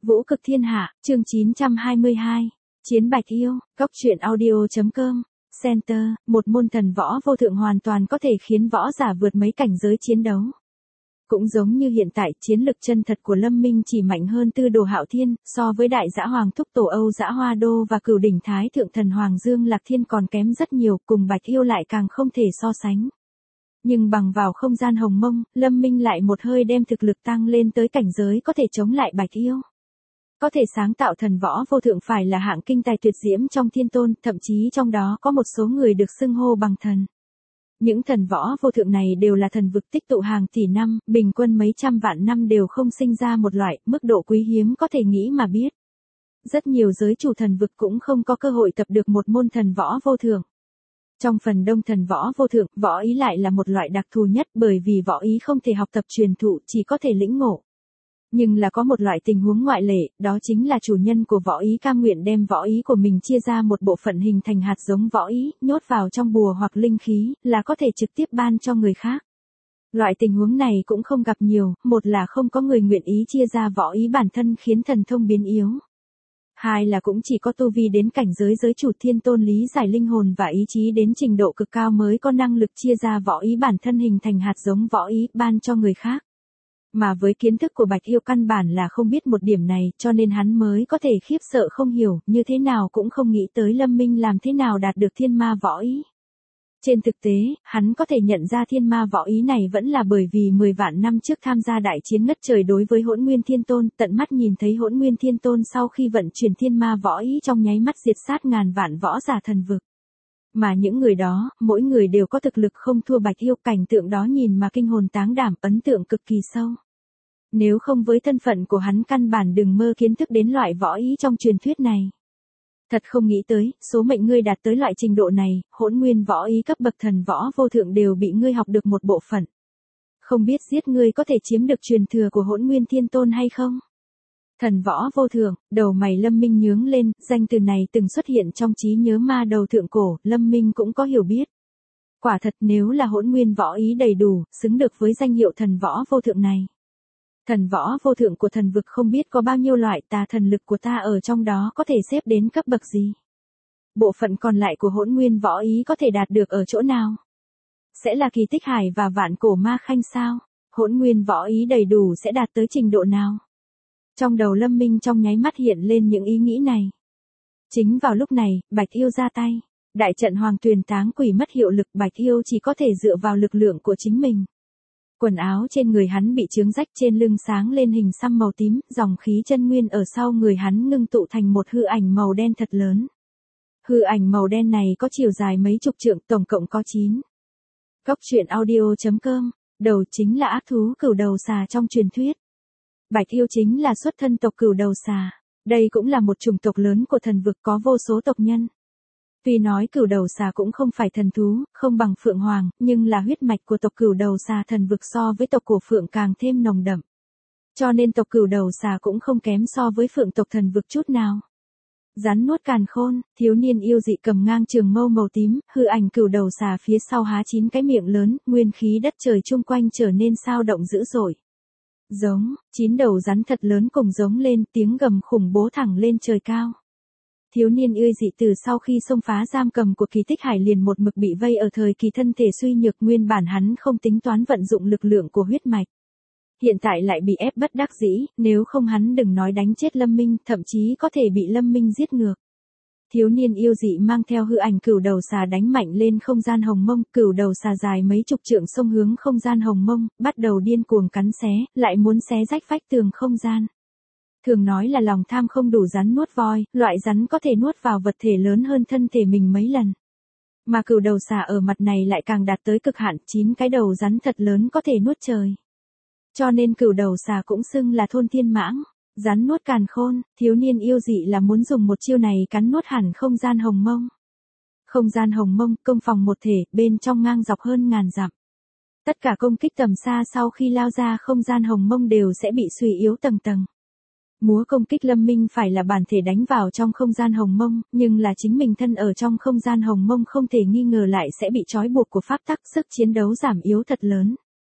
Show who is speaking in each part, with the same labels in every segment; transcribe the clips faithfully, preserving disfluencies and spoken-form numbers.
Speaker 1: Vũ cực thiên hạ, chương chín trăm hai mươi hai. Chiến Bạch Yêu, Cốc truyện audio.com, Center, một môn thần võ vô thượng hoàn toàn có thể khiến võ giả vượt mấy cảnh giới chiến đấu. Cũng giống như hiện tại, chiến lực chân thật của Lâm Minh chỉ mạnh hơn Tư Đồ Hạo Thiên, so với Đại Dã Hoàng Thúc Tổ Âu Dã Hoa Đô và Cửu đỉnh Thái Thượng Thần Hoàng Dương Lạc Thiên còn kém rất nhiều, cùng Bạch Yêu lại càng không thể so sánh. Nhưng bằng vào không gian hồng mông, Lâm Minh lại một hơi đem thực lực tăng lên tới cảnh giới có thể chống lại Bạch Yêu. Có thể sáng tạo thần võ vô thượng phải là hạng kinh tài tuyệt diễm trong thiên tôn, thậm chí trong đó có một số người được xưng hô bằng thần. Những thần võ vô thượng này đều là thần vực tích tụ hàng tỷ năm, bình quân mấy trăm vạn năm đều không sinh ra một loại, mức độ quý hiếm có thể nghĩ mà biết. Rất nhiều giới chủ thần vực cũng không có cơ hội tập được một môn thần võ vô thượng. Trong phần đông thần võ vô thượng, võ ý lại là một loại đặc thù nhất bởi vì võ ý không thể học tập truyền thụ, chỉ có thể lĩnh ngộ. Nhưng là có một loại tình huống ngoại lệ, đó chính là chủ nhân của võ ý cam nguyện đem võ ý của mình chia ra một bộ phận hình thành hạt giống võ ý, nhốt vào trong bùa hoặc linh khí, là có thể trực tiếp ban cho người khác. Loại tình huống này cũng không gặp nhiều, một là không có người nguyện ý chia ra võ ý bản thân khiến thần thông biến yếu. Hai là cũng chỉ có tu vi đến cảnh giới giới chủ thiên tôn lý giải linh hồn và ý chí đến trình độ cực cao mới có năng lực chia ra võ ý bản thân hình thành hạt giống võ ý, ban cho người khác. Mà với kiến thức của Bạch Yêu căn bản là không biết một điểm này, cho nên hắn mới có thể khiếp sợ không hiểu, như thế nào cũng không nghĩ tới Lâm Minh làm thế nào đạt được thiên ma võ ý. Trên thực tế, hắn có thể nhận ra thiên ma võ ý này vẫn là bởi vì mười vạn năm trước tham gia đại chiến ngất trời đối với Hỗn Nguyên Thiên Tôn, tận mắt nhìn thấy Hỗn Nguyên Thiên Tôn sau khi vận chuyển thiên ma võ ý trong nháy mắt diệt sát ngàn vạn võ giả thần vực. Mà những người đó, mỗi người đều có thực lực không thua Bạch Yêu, cảnh tượng đó nhìn mà kinh hồn táng đảm, ấn tượng cực kỳ sâu. Nếu không với thân phận của hắn căn bản đừng mơ kiến thức đến loại võ ý trong truyền thuyết này. Thật không nghĩ tới, số mệnh ngươi đạt tới loại trình độ này, Hỗn Nguyên võ ý cấp bậc thần võ vô thượng đều bị ngươi học được một bộ phận. Không biết giết ngươi có thể chiếm được truyền thừa của Hỗn Nguyên Thiên Tôn hay không? Thần võ vô thượng, đầu mày Lâm Minh nhướng lên, danh từ này từng xuất hiện trong trí nhớ ma đầu thượng cổ, Lâm Minh cũng có hiểu biết. Quả thật nếu là Hỗn Nguyên võ ý đầy đủ, xứng được với danh hiệu thần võ vô thượng này. Thần võ vô thượng của thần vực không biết có bao nhiêu loại, tà thần lực của ta ở trong đó có thể xếp đến cấp bậc gì? Bộ phận còn lại của Hỗn Nguyên võ ý có thể đạt được ở chỗ nào? Sẽ là kỳ tích hải và vạn cổ ma khanh sao? Hỗn Nguyên võ ý đầy đủ sẽ đạt tới trình độ nào? Trong đầu Lâm Minh trong nháy mắt hiện lên những ý nghĩ này. Chính vào lúc này, Bạch Yêu ra tay. Đại trận Hoàng Tuyền Táng Quỷ mất hiệu lực, Bạch Yêu chỉ có thể dựa vào lực lượng của chính mình. Quần áo trên người hắn bị chướng rách, trên lưng sáng lên hình xăm màu tím, dòng khí chân nguyên ở sau người hắn ngưng tụ thành một hư ảnh màu đen thật lớn. Hư ảnh màu đen này có chiều dài mấy chục trượng, tổng cộng có chín. Cốc truyện audio.com, đầu chính là ác thú cửu đầu xà trong truyền thuyết. Bạch Yêu chính là xuất thân tộc cửu đầu xà. Đây cũng là một chủng tộc lớn của thần vực có vô số tộc nhân. Tuy nói cửu đầu xà cũng không phải thần thú, không bằng phượng hoàng, nhưng là huyết mạch của tộc cửu đầu xà thần vực so với tộc cổ phượng càng thêm nồng đậm. Cho nên tộc cửu đầu xà cũng không kém so với phượng tộc thần vực chút nào. Rắn nuốt càn khôn, thiếu niên yêu dị cầm ngang trường mâu màu tím, hư ảnh cửu đầu xà phía sau há chín cái miệng lớn, nguyên khí đất trời chung quanh trở nên sao động dữ dội. Giống, chín đầu rắn thật lớn cùng giống lên, tiếng gầm khủng bố thẳng lên trời cao. Thiếu niên yêu dị từ sau khi xông phá giam cầm của kỳ tích hải liền một mực bị vây ở thời kỳ thân thể suy nhược, nguyên bản hắn không tính toán vận dụng lực lượng của huyết mạch. Hiện tại lại bị ép bất đắc dĩ, nếu không hắn đừng nói đánh chết Lâm Minh, thậm chí có thể bị Lâm Minh giết ngược. Thiếu niên yêu dị mang theo hư ảnh cửu đầu xà đánh mạnh lên không gian hồng mông, cửu đầu xà dài mấy chục trượng xông hướng không gian hồng mông, bắt đầu điên cuồng cắn xé, lại muốn xé rách vách tường không gian. Thường nói là lòng tham không đủ rắn nuốt voi, loại rắn có thể nuốt vào vật thể lớn hơn thân thể mình mấy lần. Mà cửu đầu xà ở mặt này lại càng đạt tới cực hạn, chín cái đầu rắn thật lớn có thể nuốt trời. Cho nên cửu đầu xà cũng xưng là thôn thiên mãng, rắn nuốt càn khôn, thiếu niên yêu dị là muốn dùng một chiêu này cắn nuốt hẳn không gian hồng mông. Không gian hồng mông, công phòng một thể, bên trong ngang dọc hơn ngàn dặm. Tất cả công kích tầm xa sau khi lao ra không gian hồng mông đều sẽ bị suy yếu tầng tầng. Múa công kích Lâm Minh phải là bản thể đánh vào trong không gian hồng mông, nhưng là chính mình thân ở trong không gian hồng mông không thể nghi ngờ lại sẽ bị trói buộc của pháp tắc, sức chiến đấu giảm yếu thật lớn.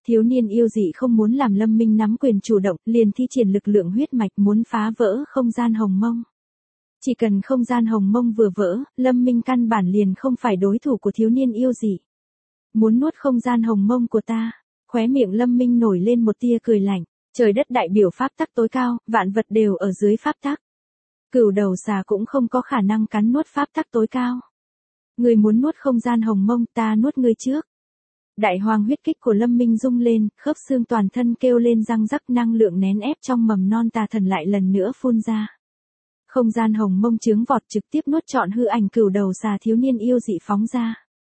Speaker 1: Thiếu niên yêu dị không muốn làm Lâm Minh nắm quyền chủ động, liền thi triển lực lượng huyết mạch muốn phá vỡ không gian hồng mông. Chỉ cần không gian hồng mông vừa vỡ, Lâm Minh căn bản liền không phải đối thủ của thiếu niên yêu dị. Muốn nuốt không gian hồng mông của ta, khóe miệng Lâm Minh nổi lên một tia cười lạnh, trời đất đại biểu pháp tắc tối cao, vạn vật đều ở dưới pháp tắc. Cửu đầu xà cũng không có khả năng cắn nuốt pháp tắc tối cao. Người muốn nuốt không gian hồng mông, ta nuốt ngươi trước. Đại hoàng huyết kích của Lâm Minh rung lên, khớp xương toàn thân kêu lên răng rắc, năng lượng nén ép trong mầm non tà thần lại lần nữa phun ra. Không gian hồng mông chướng vọt trực tiếp nuốt trọn hư ảnh cửu đầu xà thiếu niên yêu dị phóng ra.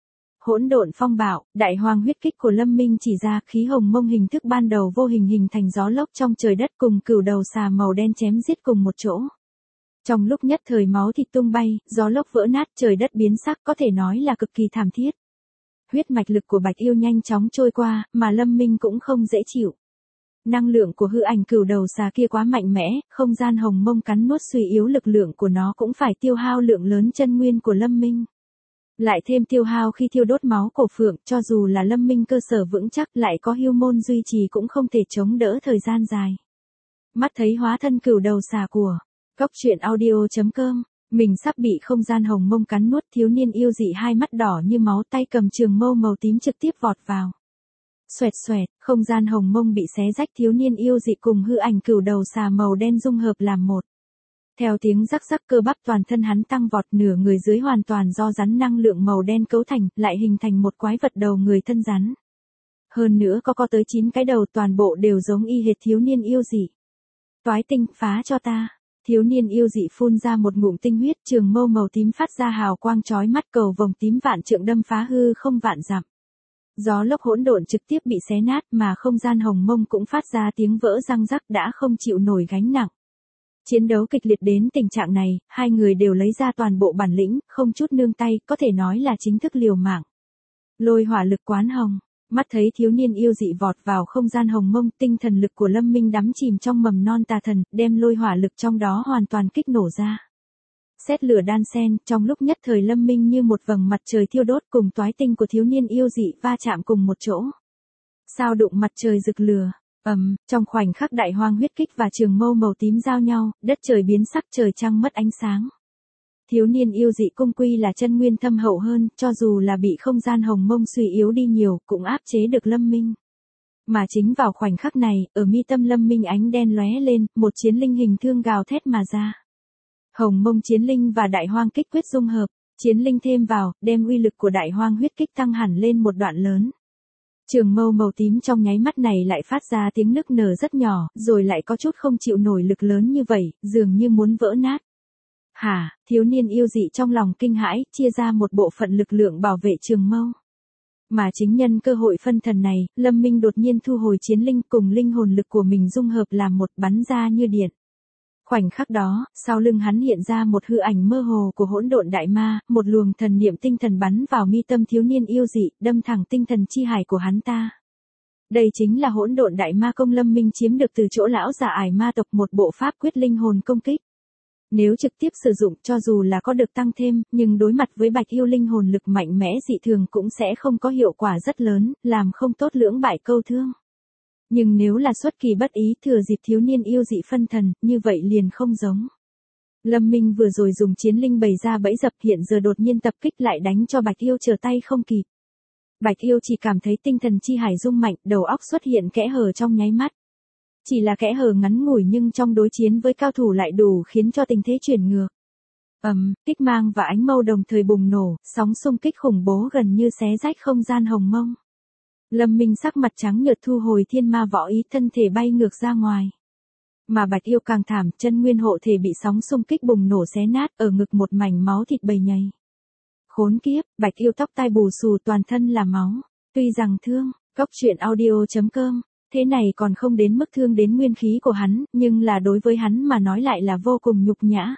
Speaker 1: Hỗn độn phong bạo, đại hoàng huyết kích của Lâm Minh chỉ ra, khí hồng mông hình thức ban đầu vô hình hình thành gió lốc trong trời đất cùng cửu đầu xà màu đen chém giết cùng một chỗ. Trong lúc nhất thời máu thịt tung bay, gió lốc vỡ nát, trời đất biến sắc, có thể nói là cực kỳ thảm thiết. Huyết mạch lực của Bạch Yêu nhanh chóng trôi qua, mà Lâm Minh cũng không dễ chịu. Năng lượng của hư ảnh cửu đầu xà kia quá mạnh mẽ, không gian hồng mông cắn nuốt suy yếu lực lượng của nó cũng phải tiêu hao lượng lớn chân nguyên của Lâm Minh. Lại thêm tiêu hao khi thiêu đốt máu cổ phượng, cho dù là Lâm Minh cơ sở vững chắc lại có hưu môn duy trì cũng không thể chống đỡ thời gian dài. Mắt thấy hóa thân cửu đầu xà của Cốc truyện audio chấm com, mình sắp bị không gian hồng mông cắn nuốt, thiếu niên yêu dị hai mắt đỏ như máu, tay cầm trường mâu màu tím trực tiếp vọt vào. Xoẹt xoẹt, không gian hồng mông bị xé rách, thiếu niên yêu dị cùng hư ảnh cửu đầu xà màu đen dung hợp làm một. Theo tiếng rắc rắc, cơ bắp toàn thân hắn tăng vọt, nửa người dưới hoàn toàn do rắn năng lượng màu đen cấu thành, lại hình thành một quái vật đầu người thân rắn. Hơn nữa có có tới chín cái đầu, toàn bộ đều giống y hệt thiếu niên yêu dị. Toái tinh, phá cho ta. Thiếu niên yêu dị phun ra một ngụm tinh huyết, trường mâu màu tím phát ra hào quang chói mắt, cầu vồng tím vạn trượng đâm phá hư không vạn dặm. Gió lốc hỗn độn trực tiếp bị xé nát, mà không gian hồng mông cũng phát ra tiếng vỡ răng rắc, đã không chịu nổi gánh nặng. Chiến đấu kịch liệt đến tình trạng này, hai người đều lấy ra toàn bộ bản lĩnh, không chút nương tay, có thể nói là chính thức liều mạng. Lôi hỏa lực quán hồng, mắt thấy thiếu niên yêu dị vọt vào không gian hồng mông, tinh thần lực của Lâm Minh đắm chìm trong mầm non tà thần, đem lôi hỏa lực trong đó hoàn toàn kích nổ ra. Sét lửa đan xen, trong lúc nhất thời Lâm Minh như một vầng mặt trời thiêu đốt, cùng toái tinh của thiếu niên yêu dị va chạm cùng một chỗ. Sao đụng mặt trời rực lửa. Ầm, um, trong khoảnh khắc đại hoang huyết kích và trường mâu màu tím giao nhau, đất trời biến sắc, trời trăng mất ánh sáng. Thiếu niên yêu dị cung quy là chân nguyên thâm hậu hơn, cho dù là bị không gian hồng mông suy yếu đi nhiều, cũng áp chế được Lâm Minh. Mà chính vào khoảnh khắc này, ở mi tâm Lâm Minh ánh đen lóe lên, một chiến linh hình thương gào thét mà ra. Hồng mông chiến linh và đại hoang kích quyết dung hợp, chiến linh thêm vào, đem uy lực của đại hoang huyết kích tăng hẳn lên một đoạn lớn. Trường mâu màu tím trong nháy mắt này lại phát ra tiếng nức nở rất nhỏ, rồi lại có chút không chịu nổi lực lớn như vậy, dường như muốn vỡ nát. Hả, thiếu niên yêu dị trong lòng kinh hãi, chia ra một bộ phận lực lượng bảo vệ trường mâu. Mà chính nhân cơ hội phân thần này, Lâm Minh đột nhiên thu hồi chiến linh cùng linh hồn lực của mình dung hợp làm một, bắn ra như điện. Khoảnh khắc đó, sau lưng hắn hiện ra một hư ảnh mơ hồ của hỗn độn đại ma, một luồng thần niệm tinh thần bắn vào mi tâm thiếu niên yêu dị, đâm thẳng tinh thần chi hải của hắn ta. Đây chính là hỗn độn đại ma công Lâm Minh chiếm được từ chỗ lão già ải ma tộc, một bộ pháp quyết linh hồn công kích. Nếu trực tiếp sử dụng, cho dù là có được tăng thêm, nhưng đối mặt với Bạch Yêu linh hồn lực mạnh mẽ dị thường cũng sẽ không có hiệu quả rất lớn, làm không tốt lưỡng bại câu thương. Nhưng nếu là xuất kỳ bất ý, thừa dịp thiếu niên yêu dị phân thần, như vậy liền không giống. Lâm Minh vừa rồi dùng chiến linh bày ra bẫy dập, hiện giờ đột nhiên tập kích lại đánh cho Bạch Yêu trở tay không kịp. Bạch Yêu chỉ cảm thấy tinh thần chi hải rung mạnh, đầu óc xuất hiện kẽ hở trong nháy mắt. Chỉ là kẽ hở ngắn ngủi nhưng trong đối chiến với cao thủ lại đủ khiến cho tình thế chuyển ngược. Ầm, um, kích mang và ánh mâu đồng thời bùng nổ, sóng xung kích khủng bố gần như xé rách không gian hồng mông. Lâm Minh sắc mặt trắng nhợt thu hồi thiên ma võ ý, thân thể bay ngược ra ngoài. Mà Bạch Yêu càng thảm, chân nguyên hộ thể bị sóng xung kích bùng nổ xé nát, ở ngực một mảnh máu thịt bầy nhầy. Khốn kiếp, Bạch Yêu tóc tai bù xù, toàn thân là máu. Tuy rằng thương, Cốc truyện audio chấm com, thế này còn không đến mức thương đến nguyên khí của hắn, nhưng là đối với hắn mà nói lại là vô cùng nhục nhã.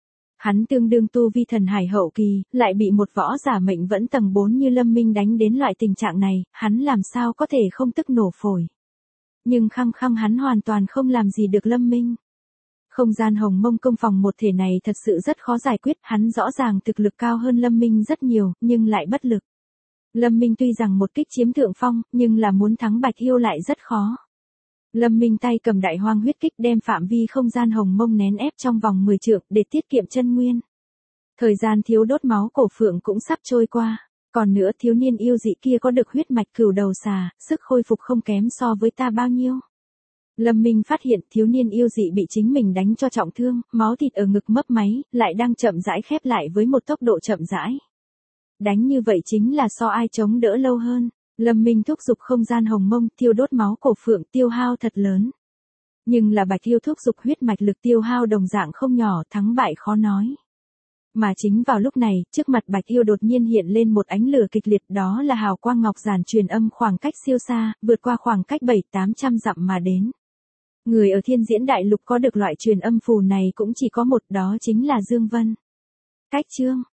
Speaker 1: Hắn tương đương tu vi thần hải hậu kỳ, lại bị một võ giả mệnh vẫn tầng bốn như Lâm Minh đánh đến loại tình trạng này, hắn làm sao có thể không tức nổ phổi. Nhưng khăng khăng hắn hoàn toàn không làm gì được Lâm Minh. Không gian hồng mông công phòng một thể này thật sự rất khó giải quyết, hắn rõ ràng thực lực cao hơn Lâm Minh rất nhiều, nhưng lại bất lực. Lâm Minh tuy rằng một kích chiếm thượng phong, nhưng là muốn thắng Bạch Yêu lại rất khó. Lâm Minh tay cầm đại hoang huyết kích đem phạm vi không gian hồng mông nén ép trong vòng mười trượng để tiết kiệm chân nguyên. Thời gian thiếu đốt máu cổ phượng cũng sắp trôi qua. Còn nữa thiếu niên yêu dị kia có được huyết mạch cửu đầu xà, sức khôi phục không kém so với ta bao nhiêu. Lâm Minh phát hiện thiếu niên yêu dị bị chính mình đánh cho trọng thương, máu thịt ở ngực mấp máy, lại đang chậm rãi khép lại với một tốc độ chậm rãi. Đánh như vậy chính là so ai chống đỡ lâu hơn. Lâm Minh thúc giục không gian hồng mông, tiêu đốt máu cổ phượng, tiêu hao thật lớn. Nhưng là Bạch Yêu thúc giục huyết mạch lực tiêu hao đồng dạng không nhỏ, thắng bại khó nói. Mà chính vào lúc này, trước mặt Bạch Yêu đột nhiên hiện lên một ánh lửa kịch liệt, đó là hào quang ngọc giản truyền âm khoảng cách siêu xa, vượt qua khoảng cách bảy tám trăm dặm mà đến. Người ở Thiên Diễn Đại Lục có được loại truyền âm phù này cũng chỉ có một, đó chính là Dương Vân. Cách chương